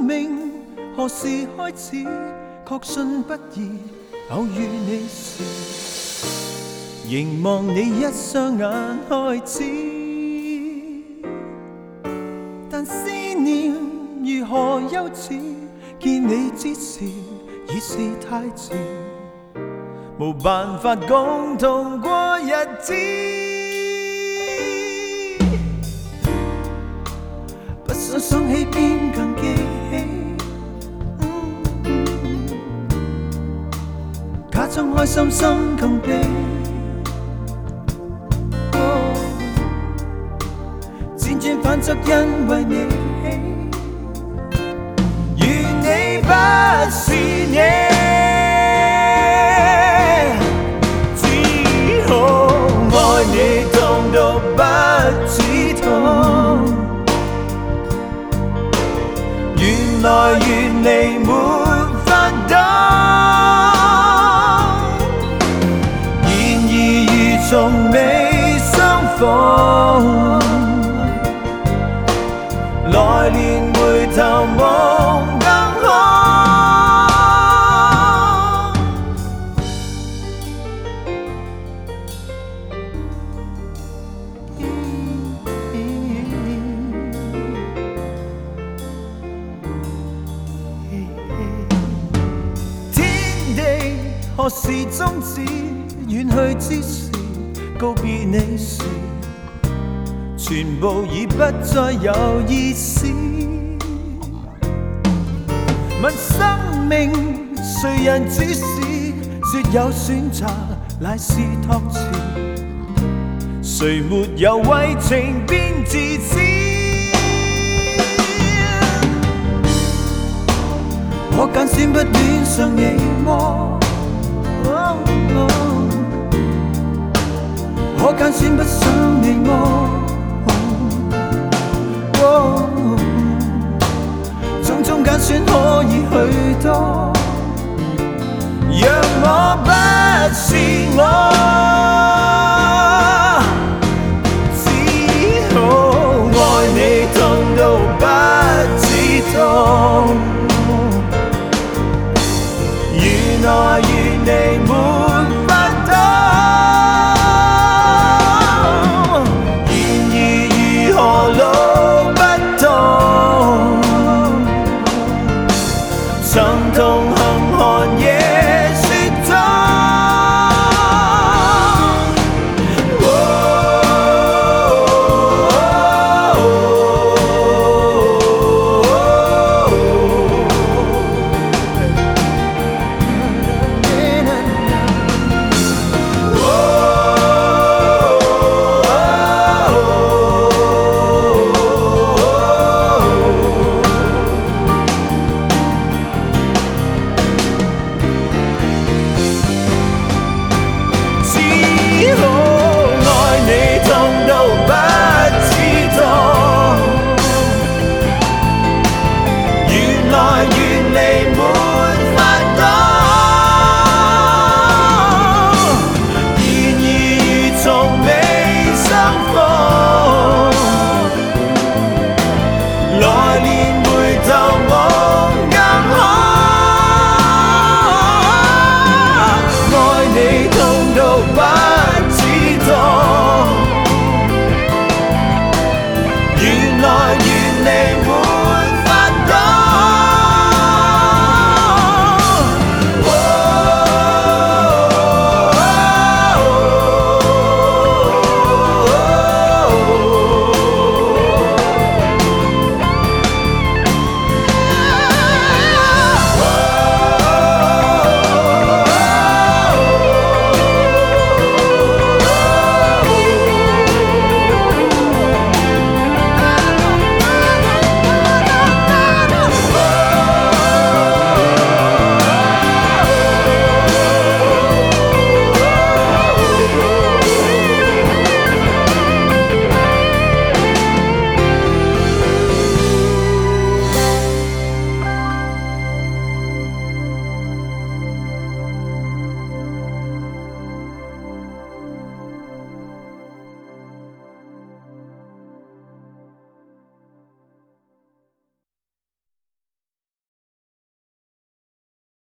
命何時開始，確信不易偶遇你時，凝望你一雙眼開始，但思念如何幼稚，見你之時已是太遲，無辦法共同過日子。不想想起便更記起，假裝開心心更悲。輾轉反側因為你，願你不是你，只好愛你痛到不止痛。原來原離沒法擋，然而如從未相逢，來年回頭望更好。天地何時終止？遠去之時，告別你時，全部已不再有意思。問生命誰人主使，說有選擇乃是託詞，誰沒有為情變自私？可揀選不戀上你麼？可揀選不想你。